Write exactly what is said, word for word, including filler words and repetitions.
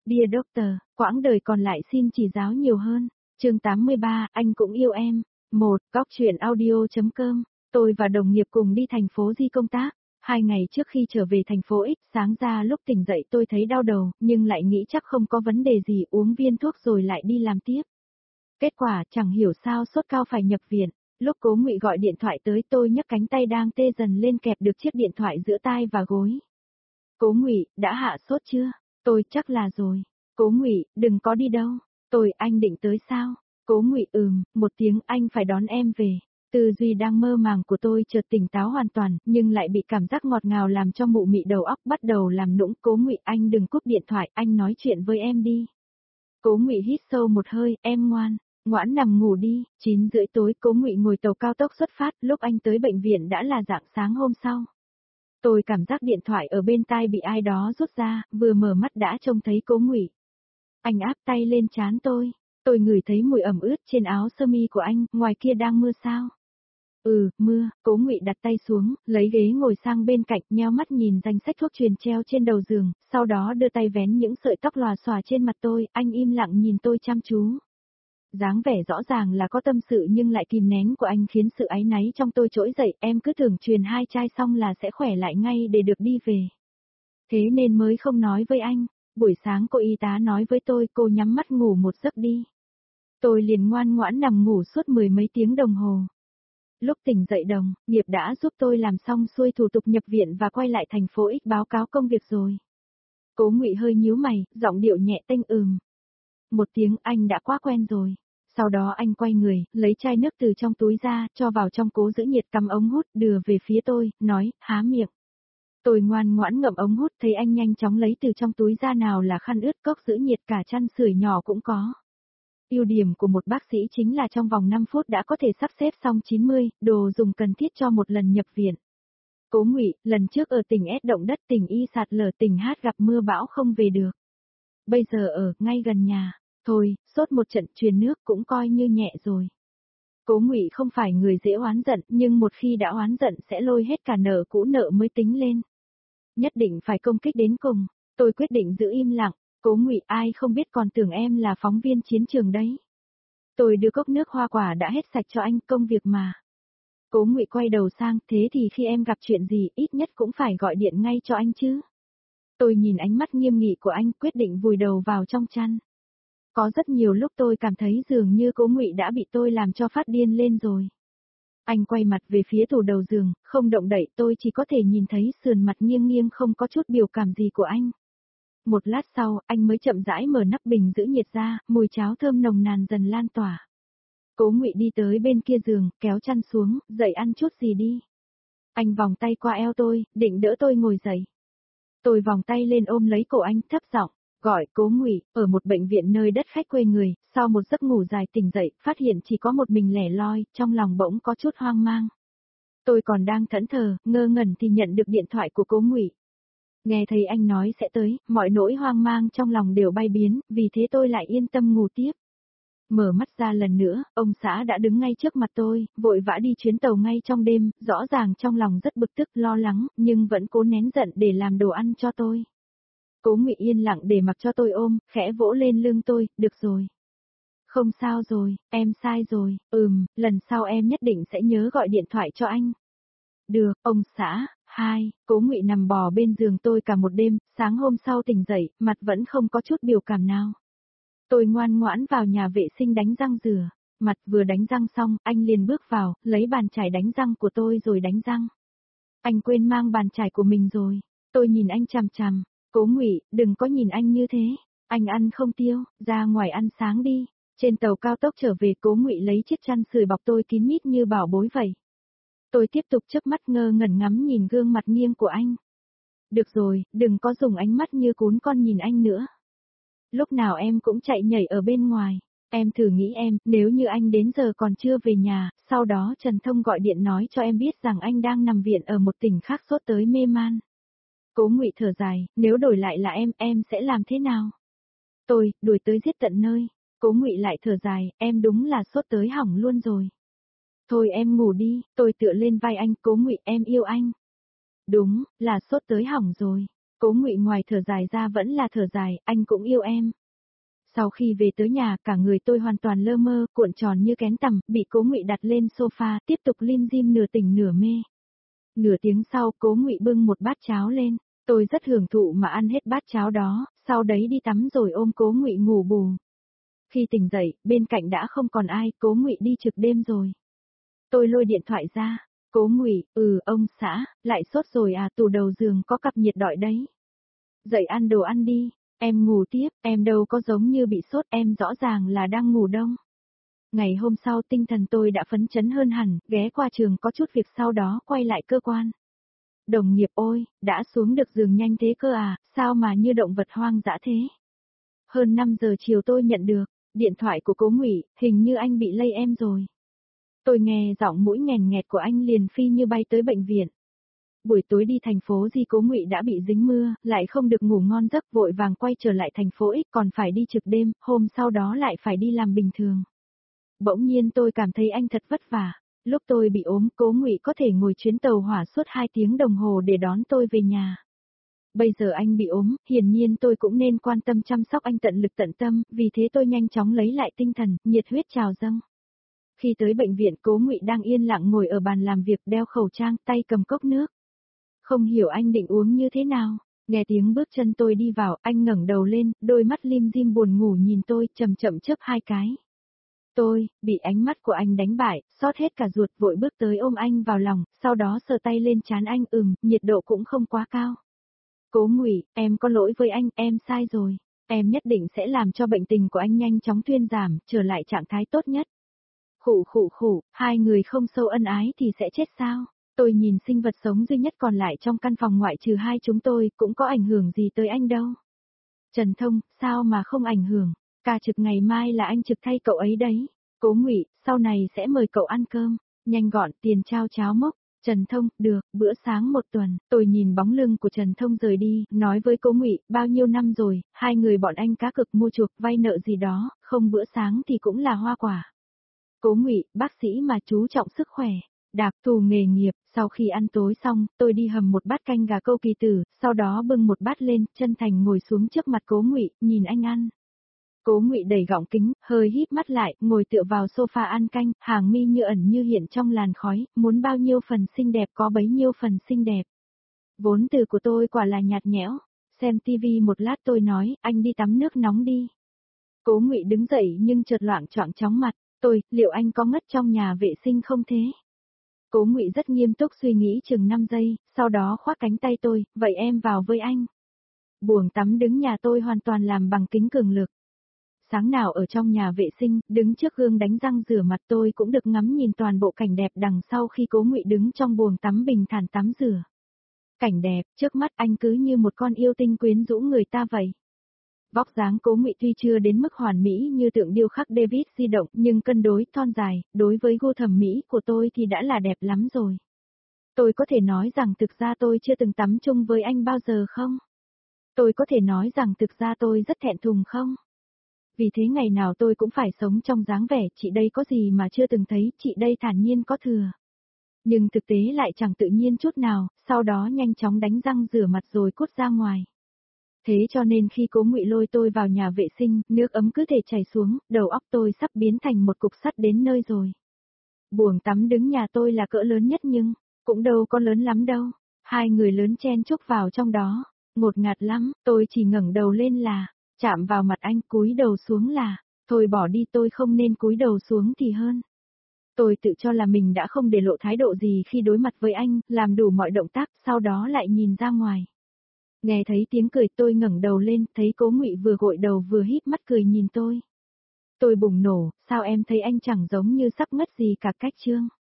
Dear Doctor, quãng đời còn lại xin chỉ giáo nhiều hơn. Chương tám mươi ba, anh cũng yêu em. một. Góc truyện audio.com. Tôi và đồng nghiệp cùng đi thành phố Di công tác. Hai ngày trước khi trở về thành phố X, sáng ra lúc tỉnh dậy tôi thấy đau đầu, nhưng lại nghĩ chắc không có vấn đề gì, uống viên thuốc rồi lại đi làm tiếp. Kết quả chẳng hiểu sao sốt cao phải nhập viện. Lúc Cố Ngụy gọi điện thoại tới tôi nhấc cánh tay đang tê dần lên kẹp được chiếc điện thoại giữa tai và gối. Cố Ngụy, đã hạ sốt chưa? Tôi chắc là rồi. Cố Ngụy, đừng có đi đâu. Tôi, anh định tới sao? Cố Ngụy ừm, một tiếng anh phải đón em về. Tư duy đang mơ màng của tôi chợt tỉnh táo hoàn toàn, nhưng lại bị cảm giác ngọt ngào làm cho mụ mị đầu óc bắt đầu làm nũng. Cố Ngụy, anh đừng cúp điện thoại, anh nói chuyện với em đi. Cố Ngụy hít sâu một hơi, em ngoan, ngoãn nằm ngủ đi. Chín rưỡi tối Cố Ngụy ngồi tàu cao tốc xuất phát, lúc anh tới bệnh viện đã là rạng sáng hôm sau. Tôi cảm giác điện thoại ở bên tai bị ai đó rút ra, vừa mở mắt đã trông thấy Cố Ngụy. Anh áp tay lên trán tôi, tôi ngửi thấy mùi ẩm ướt trên áo sơ mi của anh, ngoài kia đang mưa sao? Ừ, mưa. Cố Ngụy đặt tay xuống, lấy ghế ngồi sang bên cạnh, nheo mắt nhìn danh sách thuốc truyền treo trên đầu giường, sau đó đưa tay vén những sợi tóc lòa xòa trên mặt tôi, anh im lặng nhìn tôi chăm chú. Dáng vẻ rõ ràng là có tâm sự nhưng lại kìm nén của anh khiến sự áy náy trong tôi trỗi dậy, em cứ tưởng truyền hai chai xong là sẽ khỏe lại ngay để được đi về. Thế nên mới không nói với anh. Buổi sáng cô y tá nói với tôi cô nhắm mắt ngủ một giấc đi. Tôi liền ngoan ngoãn nằm ngủ suốt mười mấy tiếng đồng hồ. Lúc tỉnh dậy đồng, nghiệp đã giúp tôi làm xong xuôi thủ tục nhập viện và quay lại thành phố X báo cáo công việc rồi. Cố Ngụy hơi nhíu mày, giọng điệu nhẹ tênh ừm. Một tiếng anh đã quá quen rồi. Sau đó anh quay người, lấy chai nước từ trong túi ra, cho vào trong cố giữ nhiệt, cắm ống hút, đưa về phía tôi, nói, há miệng. Tôi ngoan ngoãn ngậm ống hút, thấy anh nhanh chóng lấy từ trong túi ra, nào là khăn ướt, cốc giữ nhiệt, cả chăn sưởi nhỏ cũng có. Ưu điểm của một bác sĩ chính là trong vòng năm phút đã có thể sắp xếp xong chín mươi đồ dùng cần thiết cho một lần nhập viện. Cố Ngụy, lần trước ở tỉnh S động đất, tỉnh Y sạt lở, tỉnh H gặp mưa bão không về được. Bây giờ ở, ngay gần nhà. Thôi, sốt một trận truyền nước cũng coi như nhẹ rồi. Cố Ngụy không phải người dễ oán giận, nhưng một khi đã oán giận sẽ lôi hết cả nợ cũ nợ mới tính lên. Nhất định phải công kích đến cùng. Tôi quyết định giữ im lặng. Cố Ngụy, ai không biết còn tưởng em là phóng viên chiến trường đấy. Tôi đưa cốc nước hoa quả đã hết sạch cho anh, công việc mà. Cố Ngụy quay đầu sang, thế thì khi em gặp chuyện gì, ít nhất cũng phải gọi điện ngay cho anh chứ. Tôi nhìn ánh mắt nghiêm nghị của anh, quyết định vùi đầu vào trong chăn. Có rất nhiều lúc tôi cảm thấy dường như Cố Ngụy đã bị tôi làm cho phát điên lên rồi. Anh quay mặt về phía tủ đầu giường, không động đậy, tôi chỉ có thể nhìn thấy sườn mặt nghiêng nghiêng không có chút biểu cảm gì của anh. Một lát sau, anh mới chậm rãi mở nắp bình giữ nhiệt ra, mùi cháo thơm nồng nàn dần lan tỏa. Cố Ngụy đi tới bên kia giường, kéo chăn xuống, dậy ăn chút gì đi. Anh vòng tay qua eo tôi, định đỡ tôi ngồi dậy. Tôi vòng tay lên ôm lấy cổ anh, thấp giọng gọi. Cố Ngụy, ở một bệnh viện nơi đất khách quê người, sau một giấc ngủ dài tỉnh dậy, phát hiện chỉ có một mình lẻ loi, trong lòng bỗng có chút hoang mang. Tôi còn đang thẫn thờ, ngơ ngẩn thì nhận được điện thoại của Cố Ngụy. Nghe thấy anh nói sẽ tới, mọi nỗi hoang mang trong lòng đều bay biến, vì thế tôi lại yên tâm ngủ tiếp. Mở mắt ra lần nữa, ông xã đã đứng ngay trước mặt tôi, vội vã đi chuyến tàu ngay trong đêm, rõ ràng trong lòng rất bực tức, lo lắng, nhưng vẫn cố nén giận để làm đồ ăn cho tôi. Cố Ngụy yên lặng để mặc cho tôi ôm, khẽ vỗ lên lưng tôi, được rồi. Không sao rồi, em sai rồi, ừm, lần sau em nhất định sẽ nhớ gọi điện thoại cho anh. Được, ông xã. Hai, Cố Ngụy nằm bò bên giường tôi cả một đêm, sáng hôm sau tỉnh dậy, mặt vẫn không có chút biểu cảm nào. Tôi ngoan ngoãn vào nhà vệ sinh đánh răng rửa, mặt vừa đánh răng xong, anh liền bước vào, lấy bàn chải đánh răng của tôi rồi đánh răng. Anh quên mang bàn chải của mình rồi. Tôi nhìn anh chằm chằm, Cố Ngụy, đừng có nhìn anh như thế, anh ăn không tiêu, ra ngoài ăn sáng đi. Trên tàu cao tốc trở về, Cố Ngụy lấy chiếc chăn sưởi bọc tôi kín mít như bảo bối vậy. Tôi tiếp tục chớp mắt ngơ ngẩn ngắm nhìn gương mặt nghiêng của anh. Được rồi, đừng có dùng ánh mắt như cún con nhìn anh nữa. Lúc nào em cũng chạy nhảy ở bên ngoài. Em thử nghĩ em, nếu như anh đến giờ còn chưa về nhà, sau đó Trần Thông gọi điện nói cho em biết rằng anh đang nằm viện ở một tỉnh khác sốt tới mê man. Cố Ngụy thở dài, nếu đổi lại là em, em sẽ làm thế nào? Tôi, đuổi tới giết tận nơi. Cố Ngụy lại thở dài, em đúng là sốt tới hỏng luôn rồi. Thôi em ngủ đi, tôi tựa lên vai anh. Cố Ngụy, em yêu anh. Đúng, là sốt tới hỏng rồi. Cố Ngụy ngoài thở dài ra vẫn là thở dài, anh cũng yêu em. Sau khi về tới nhà, cả người tôi hoàn toàn lơ mơ, cuộn tròn như kén tằm, bị Cố Ngụy đặt lên sofa, tiếp tục lim dim nửa tỉnh nửa mê. Nửa tiếng sau, Cố Ngụy bưng một bát cháo lên, tôi rất hưởng thụ mà ăn hết bát cháo đó, sau đấy đi tắm rồi ôm Cố Ngụy ngủ bù. Khi tỉnh dậy, bên cạnh đã không còn ai, Cố Ngụy đi trực đêm rồi. Tôi lôi điện thoại ra, Cố Ngụy, ừ, ông xã, lại sốt rồi à, tủ đầu giường có cặp nhiệt đọi đấy. Dậy ăn đồ ăn đi, em ngủ tiếp, em đâu có giống như bị sốt, em rõ ràng là đang ngủ đông. Ngày hôm sau tinh thần tôi đã phấn chấn hơn hẳn, ghé qua trường có chút việc sau đó quay lại cơ quan. Đồng nghiệp ôi, đã xuống được giường nhanh thế cơ à, sao mà như động vật hoang dã thế. Hơn năm giờ chiều tôi nhận được, điện thoại của Cố Ngụy, hình như anh bị lây em rồi. Tôi nghe giọng mũi nghèn nghẹt của anh liền phi như bay tới bệnh viện. Buổi tối đi thành phố Di Cố Ngụy đã bị dính mưa, lại không được ngủ ngon giấc vội vàng quay trở lại thành phố X còn phải đi trực đêm, hôm sau đó lại phải đi làm bình thường. Bỗng nhiên tôi cảm thấy anh thật vất vả. Lúc tôi bị ốm, Cố Ngụy có thể ngồi chuyến tàu hỏa suốt hai tiếng đồng hồ để đón tôi về nhà. Bây giờ anh bị ốm, hiển nhiên tôi cũng nên quan tâm chăm sóc anh tận lực tận tâm, vì thế tôi nhanh chóng lấy lại tinh thần, nhiệt huyết trào dâng. Khi tới bệnh viện, Cố Ngụy đang yên lặng ngồi ở bàn làm việc, đeo khẩu trang, tay cầm cốc nước. Không hiểu anh định uống như thế nào, nghe tiếng bước chân tôi đi vào, anh ngẩng đầu lên, đôi mắt lim dim buồn ngủ nhìn tôi, chậm chậm chớp hai cái. Tôi, bị ánh mắt của anh đánh bại, xót hết cả ruột, vội bước tới ôm anh vào lòng, sau đó sờ tay lên trán anh, ừm, nhiệt độ cũng không quá cao. Cố Ngụy, em có lỗi với anh, em sai rồi, em nhất định sẽ làm cho bệnh tình của anh nhanh chóng thuyên giảm, trở lại trạng thái tốt nhất. Khụ khụ khụ, hai người không sâu ân ái thì sẽ chết sao? Tôi nhìn sinh vật sống duy nhất còn lại trong căn phòng ngoại trừ hai chúng tôi, cũng có ảnh hưởng gì tới anh đâu. Trần Thông, sao mà không ảnh hưởng? Ca trực ngày mai là anh trực thay cậu ấy đấy. Cố Ngụy, sau này sẽ mời cậu ăn cơm, nhanh gọn, tiền trao cháo mốc. Trần Thông, được, bữa sáng một tuần. Tôi nhìn bóng lưng của Trần Thông rời đi, nói với Cố Ngụy, bao nhiêu năm rồi, hai người bọn anh cá cực mua chuộc, vay nợ gì đó, không bữa sáng thì cũng là hoa quả. Cố Ngụy, bác sĩ mà chú trọng sức khỏe. Đạp thù nghề nghiệp, sau khi ăn tối xong, tôi đi hầm một bát canh gà câu kỳ tử, sau đó bưng một bát lên, chân thành ngồi xuống trước mặt Cố Ngụy, nhìn anh ăn. Cố Ngụy đẩy gọng kính, hơi híp mắt lại, ngồi tựa vào sofa ăn canh, hàng mi như ẩn như hiện trong làn khói, muốn bao nhiêu phần xinh đẹp có bấy nhiêu phần xinh đẹp. Vốn từ của tôi quả là nhạt nhẽo, xem tivi một lát tôi nói, anh đi tắm nước nóng đi. Cố Ngụy đứng dậy nhưng chợt loạng choạng chóng mặt, tôi, liệu anh có ngất trong nhà vệ sinh không thế? Cố Ngụy rất nghiêm túc suy nghĩ chừng năm giây, sau đó khoác cánh tay tôi, vậy em vào với anh. Buồng tắm đứng nhà tôi hoàn toàn làm bằng kính cường lực. Sáng nào ở trong nhà vệ sinh, đứng trước gương đánh răng rửa mặt tôi cũng được ngắm nhìn toàn bộ cảnh đẹp đằng sau khi Cố Ngụy đứng trong buồng tắm bình thản tắm rửa. Cảnh đẹp, trước mắt anh cứ như một con yêu tinh quyến rũ người ta vậy. Vóc dáng Cố Ngụy tuy chưa đến mức hoàn mỹ như tượng điêu khắc David di động, nhưng cân đối, thon dài, đối với gu thẩm mỹ của tôi thì đã là đẹp lắm rồi. Tôi có thể nói rằng thực ra tôi chưa từng tắm chung với anh bao giờ không? Tôi có thể nói rằng thực ra tôi rất thẹn thùng không? Vì thế ngày nào tôi cũng phải sống trong dáng vẻ, chị đây có gì mà chưa từng thấy, chị đây thản nhiên có thừa. Nhưng thực tế lại chẳng tự nhiên chút nào, sau đó nhanh chóng đánh răng rửa mặt rồi cút ra ngoài. Thế cho nên khi Cố Ngụy lôi tôi vào nhà vệ sinh, nước ấm cứ thể chảy xuống, đầu óc tôi sắp biến thành một cục sắt đến nơi rồi. Buồng tắm đứng nhà tôi là cỡ lớn nhất nhưng, cũng đâu có lớn lắm đâu. Hai người lớn chen chúc vào trong đó, ngột ngạt lắm, tôi chỉ ngẩng đầu lên là, chạm vào mặt anh cúi đầu xuống là, thôi bỏ đi tôi không nên cúi đầu xuống thì hơn. Tôi tự cho là mình đã không để lộ thái độ gì khi đối mặt với anh, làm đủ mọi động tác, sau đó lại nhìn ra ngoài. Nghe thấy tiếng cười tôi ngẩng đầu lên, thấy Cố Ngụy vừa gội đầu vừa híp mắt cười nhìn tôi. Tôi bùng nổ, sao em thấy anh chẳng giống như sắp ngất gì cả cách chương.